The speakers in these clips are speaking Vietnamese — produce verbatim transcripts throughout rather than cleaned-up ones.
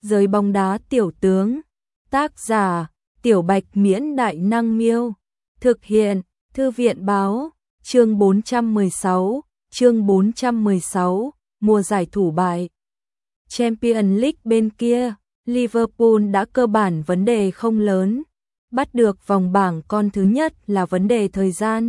Giới bóng đá tiểu tướng. Tác giả: Tiểu Bạch Miễn Đại Năng Miêu. Thực hiện: Thư viện Báo. Chương bốn trăm mười sáu, chương bốn trăm mười sáu, mùa giải thủ bại. Champions League bên kia, Liverpool đã cơ bản vấn đề không lớn, bắt được vòng bảng con thứ nhất là vấn đề thời gian.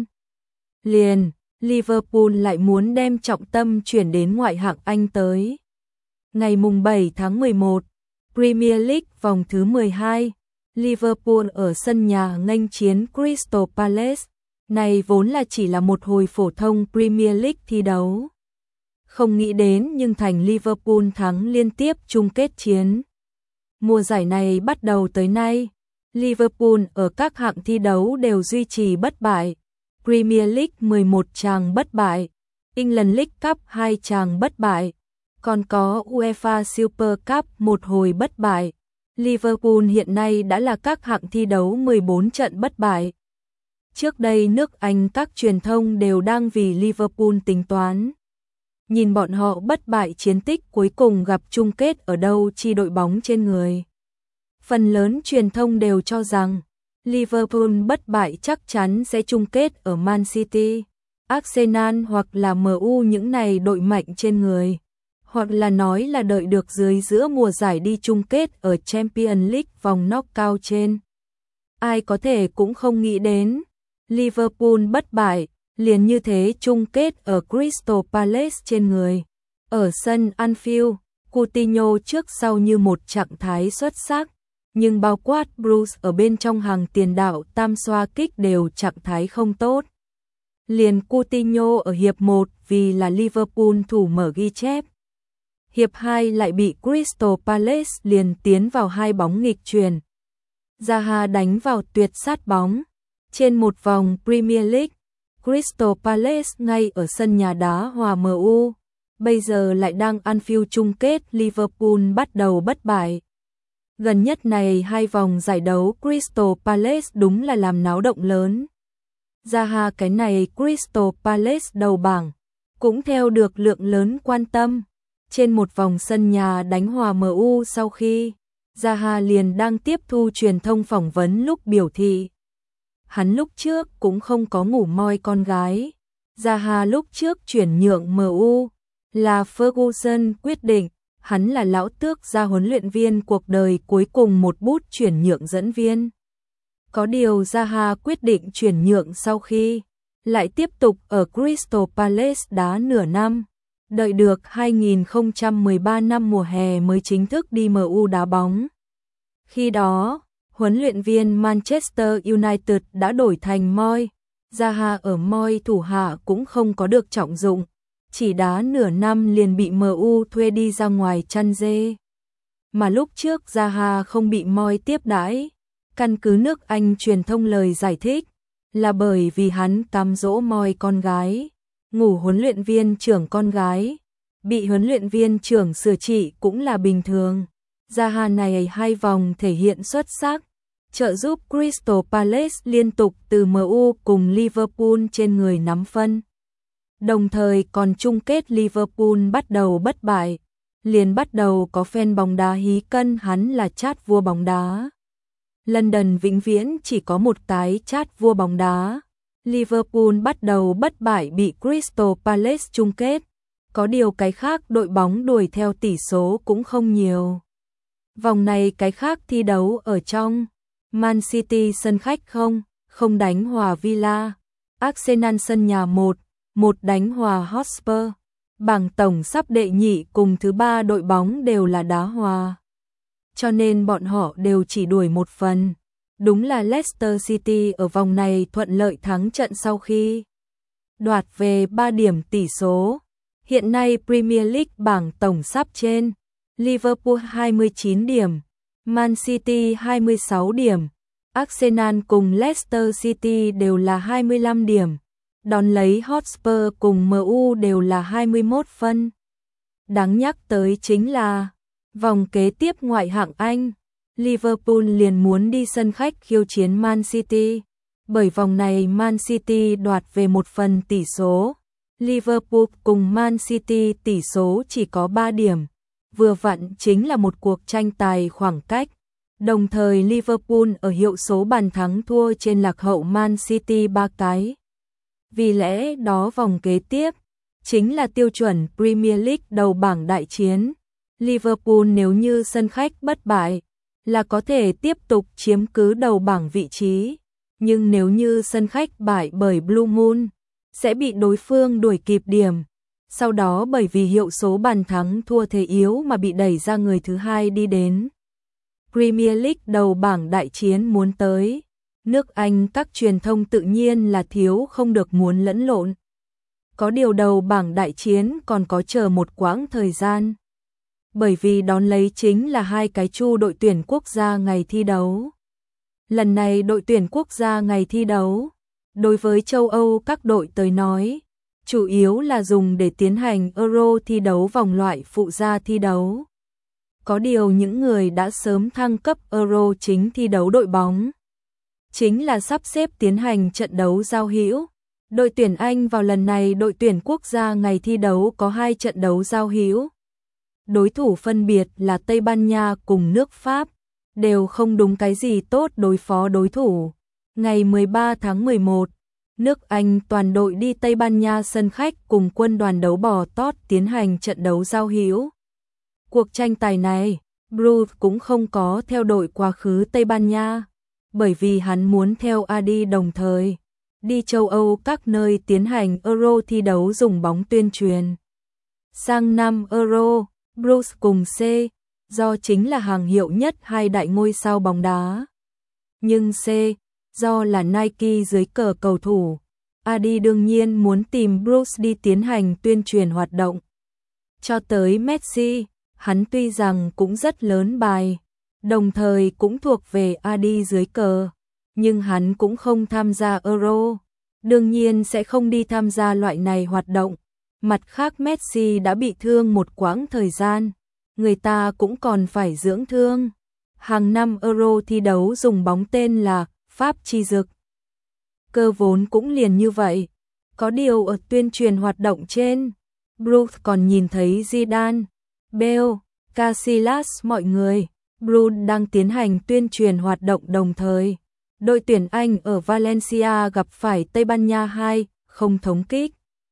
Liền, Liverpool lại muốn đem trọng tâm chuyển đến ngoại hạng Anh tới. Ngày mùng bảy tháng mười một, Premier League vòng thứ mười hai, Liverpool ở sân nhà nghênh chiến Crystal Palace. Này vốn là chỉ là một hồi phổ thông Premier League thi đấu. Không nghĩ đến nhưng thành Liverpool thắng liên tiếp chung kết chiến. Mùa giải này bắt đầu tới nay, Liverpool ở các hạng thi đấu đều duy trì bất bại. Premier League mười một chàng bất bại, England League Cup hai chàng bất bại, còn có UEFA Super Cup một hồi bất bại. Liverpool hiện nay đã là các hạng thi đấu mười bốn trận bất bại. Trước đây nước Anh các truyền thông đều đang vì Liverpool tính toán. Nhìn bọn họ bất bại chiến tích cuối cùng gặp chung kết ở đâu chi đội bóng trên người. Phần lớn truyền thông đều cho rằng Liverpool bất bại chắc chắn sẽ chung kết ở Man City, Arsenal hoặc là em u những này đội mạnh trên người. Hoặc là nói là đợi được dưới giữa mùa giải đi chung kết ở Champions League vòng knockout trên. Ai có thể cũng không nghĩ đến Liverpool bất bại, liền như thế chung kết ở Crystal Palace trên người. Ở sân Anfield, Coutinho trước sau như một trạng thái xuất sắc, nhưng bao quát Bruce ở bên trong hàng tiền đạo tam xoa kích đều trạng thái không tốt. Liền Coutinho ở hiệp một vì là Liverpool thủ mở ghi chép. Hiệp hai lại bị Crystal Palace liền tiến vào hai bóng nghịch truyền. Zaha đánh vào tuyệt sát bóng. Trên một vòng Premier League, Crystal Palace ngay ở sân nhà đá hòa em u, bây giờ lại đang Anfield chung kết Liverpool bắt đầu bất bại. Gần nhất này hai vòng giải đấu Crystal Palace đúng là làm náo động lớn. Zaha cái này Crystal Palace đầu bảng, cũng theo được lượng lớn quan tâm. Trên một vòng sân nhà đánh hòa em u sau khi, Zaha liền đang tiếp thu truyền thông phỏng vấn lúc biểu thị. Hắn lúc trước cũng không có ngủ moi con gái. Zaha lúc trước chuyển nhượng em u là Ferguson quyết định, hắn là lão tước gia huấn luyện viên cuộc đời cuối cùng một bút chuyển nhượng dẫn viên. Có điều Zaha quyết định chuyển nhượng sau khi lại tiếp tục ở Crystal Palace đá nửa năm, đợi được hai nghìn không trăm mười ba năm mùa hè mới chính thức đi em u đá bóng. Khi đó, huấn luyện viên Manchester United đã đổi thành Moyes. Zaha ở Moyes thủ hạ cũng không có được trọng dụng, chỉ đá nửa năm liền bị em u thuê đi ra ngoài chăn dê. Mà lúc trước Zaha không bị Moyes tiếp đãi, căn cứ nước Anh truyền thông lời giải thích, là bởi vì hắn cám dỗ Moyes con gái, ngủ huấn luyện viên trưởng con gái, bị huấn luyện viên trưởng sửa trị cũng là bình thường. Zaha này hai vòng thể hiện xuất sắc, trợ giúp Crystal Palace liên tục từ em u cùng Liverpool trên người nắm phân. Đồng thời còn chung kết Liverpool bắt đầu bất bại, liền bắt đầu có fan bóng đá hí cân hắn là chát vua bóng đá. London vĩnh viễn chỉ có một cái chát vua bóng đá. Liverpool bắt đầu bất bại bị Crystal Palace chung kết, có điều cái khác đội bóng đuổi theo tỷ số cũng không nhiều. Vòng này cái khác thi đấu ở trong, Man City sân khách không, không đánh hòa Villa, Arsenal sân nhà một, một đánh hòa Hotspur. Bảng tổng sắp đệ nhị cùng thứ ba đội bóng đều là đá hòa, cho nên bọn họ đều chỉ đuổi một phần. Đúng là Leicester City ở vòng này thuận lợi thắng trận sau khi đoạt về ba điểm tỷ số. Hiện nay Premier League bảng tổng sắp trên, Liverpool hai mươi chín điểm, Man City hai mươi sáu điểm, Arsenal cùng Leicester City đều là hai mươi lăm điểm, đón lấy Hotspur cùng em u đều là hai mươi mốt phân. Đáng nhắc tới chính là, vòng kế tiếp ngoại hạng Anh, Liverpool liền muốn đi sân khách khiêu chiến Man City, bởi vòng này Man City đoạt về một phần tỷ số, Liverpool cùng Man City tỷ số chỉ có ba điểm. vừa vặn chính là một cuộc tranh tài khoảng cách. Đồng thời Liverpool ở hiệu số bàn thắng thua trên lạc hậu Man City ba cái. Vì lẽ đó vòng kế tiếp chính là tiêu chuẩn Premier League đầu bảng đại chiến. Liverpool nếu như sân khách bất bại là có thể tiếp tục chiếm cứ đầu bảng vị trí, nhưng nếu như sân khách bại bởi Blue Moon sẽ bị đối phương đuổi kịp điểm. Sau đó bởi vì hiệu số bàn thắng thua thế yếu mà bị đẩy ra người thứ hai đi đến Premier League đầu bảng đại chiến muốn tới. Nước Anh các truyền thông tự nhiên là thiếu không được muốn lẫn lộn. Có điều đầu bảng đại chiến còn có chờ một quãng thời gian. Bởi vì đón lấy chính là hai cái chu đội tuyển quốc gia ngày thi đấu. Lần này đội tuyển quốc gia ngày thi đấu, đối với châu Âu các đội tới nói, chủ yếu là dùng để tiến hành Euro thi đấu vòng loại phụ gia thi đấu. Có điều những người đã sớm thăng cấp Euro chính thi đấu đội bóng, chính là sắp xếp tiến hành trận đấu giao hữu. Đội tuyển Anh vào lần này đội tuyển quốc gia ngày thi đấu có hai trận đấu giao hữu. Đối thủ phân biệt là Tây Ban Nha cùng nước Pháp, đều không đúng cái gì tốt đối phó đối thủ. Ngày mười ba tháng mười một, nước Anh toàn đội đi Tây Ban Nha sân khách cùng quân đoàn đấu bò tót tiến hành trận đấu giao hữu. Cuộc tranh tài này, Bruce cũng không có theo đội quá khứ Tây Ban Nha, bởi vì hắn muốn theo Adi đồng thời đi châu Âu các nơi tiến hành Euro thi đấu dùng bóng tuyên truyền. Sang năm Euro, Bruce cùng C, do chính là hàng hiệu nhất hai đại ngôi sao bóng đá. Nhưng C, do là Nike dưới cờ cầu thủ, Adi đương nhiên muốn tìm Bruce đi tiến hành tuyên truyền hoạt động. Cho tới Messi, hắn tuy rằng cũng rất lớn bài, đồng thời cũng thuộc về Adi dưới cờ, nhưng hắn cũng không tham gia Euro, đương nhiên sẽ không đi tham gia loại này hoạt động. Mặt khác Messi đã bị thương một quãng thời gian, người ta cũng còn phải dưỡng thương. Hàng năm Euro thi đấu dùng bóng tên là Pháp chi dực. Cơ vốn cũng liền như vậy. Có điều ở tuyên truyền hoạt động trên, Bruce còn nhìn thấy Zidane, Bale, Casillas mọi người. Bruce đang tiến hành tuyên truyền hoạt động đồng thời. Đội tuyển Anh ở Valencia gặp phải Tây Ban Nha hai không thống kích.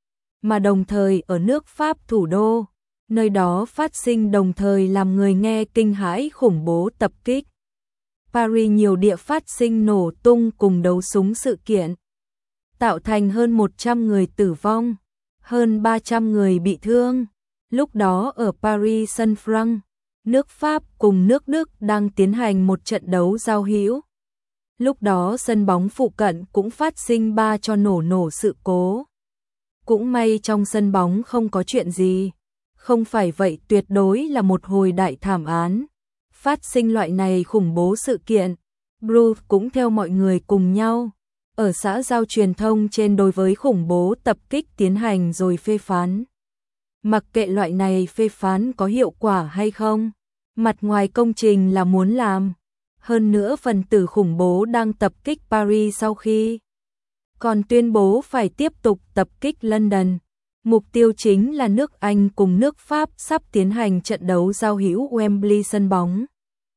Mà đồng thời ở nước Pháp thủ đô, nơi đó phát sinh đồng thời làm người nghe kinh hãi khủng bố tập kích. Paris nhiều địa phát sinh nổ tung cùng đấu súng sự kiện, tạo thành hơn một trăm người tử vong, hơn ba trăm người bị thương. Lúc đó ở Paris sân Franc, nước Pháp cùng nước Đức đang tiến hành một trận đấu giao hữu. Lúc đó sân bóng phụ cận cũng phát sinh ba cho nổ nổ sự cố. Cũng may trong sân bóng không có chuyện gì, không phải vậy tuyệt đối là một hồi đại thảm án. Phát sinh loại này khủng bố sự kiện, Bruce cũng theo mọi người cùng nhau, ở xã giao truyền thông trên đối với khủng bố tập kích tiến hành rồi phê phán. Mặc kệ loại này phê phán có hiệu quả hay không, mặt ngoài công trình là muốn làm. Hơn nữa phần tử khủng bố đang tập kích Paris sau khi còn tuyên bố phải tiếp tục tập kích London. Mục tiêu chính là nước Anh cùng nước Pháp sắp tiến hành trận đấu giao hữu Wembley sân bóng.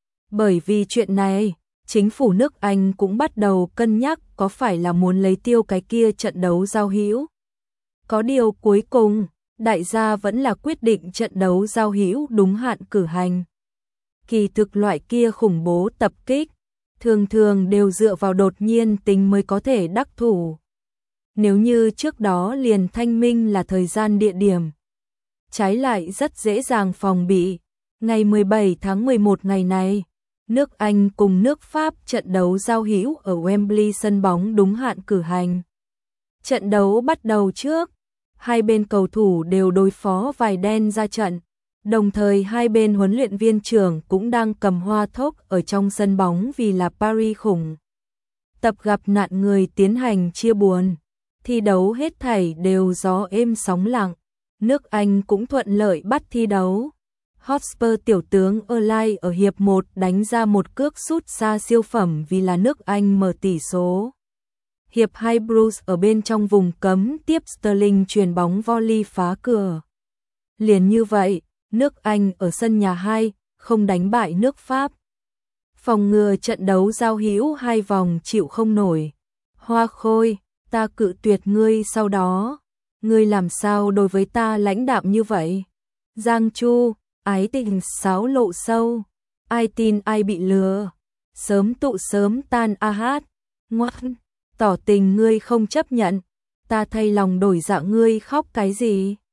Bởi vì chuyện này, chính phủ nước Anh cũng bắt đầu cân nhắc có phải là muốn lấy tiêu cái kia trận đấu giao hữu. Có điều cuối cùng, đại gia vẫn là quyết định trận đấu giao hữu đúng hạn cử hành. Kỳ thực loại kia khủng bố tập kích, thường thường đều dựa vào đột nhiên tính mới có thể đắc thủ. Nếu như trước đó liền thanh minh là thời gian địa điểm, trái lại rất dễ dàng phòng bị. Ngày mười bảy tháng mười một ngày này, nước Anh cùng nước Pháp trận đấu giao hữu ở Wembley sân bóng đúng hạn cử hành. Trận đấu bắt đầu trước, hai bên cầu thủ đều đối phó vải đen ra trận. Đồng thời hai bên huấn luyện viên trưởng cũng đang cầm hoa thốc ở trong sân bóng vì là Paris khủng. Tập gặp nạn người tiến hành chia buồn. Thi đấu hết thảy đều gió êm sóng lặng. Nước Anh cũng thuận lợi bắt thi đấu. Hotspur tiểu tướng Erlai ở hiệp một đánh ra một cước sút xa siêu phẩm vì là nước Anh mở tỷ số. Hiệp hai Bruce ở bên trong vùng cấm tiếp Sterling chuyền bóng volley phá cửa. Liền như vậy, Nước Anh ở sân nhà hai, không đánh bại nước Pháp. Phòng ngừa trận đấu giao hữu hai vòng chịu không nổi. Hoa Khôi, ta cự tuyệt ngươi sau đó. Ngươi làm sao đối với ta lãnh đạm như vậy? Giang Chu, ái tình sáo lộ sâu. Ai tin ai bị lừa. Sớm tụ sớm tan a hát. Ngoan, tỏ tình ngươi không chấp nhận. Ta thay lòng đổi dạ ngươi khóc cái gì?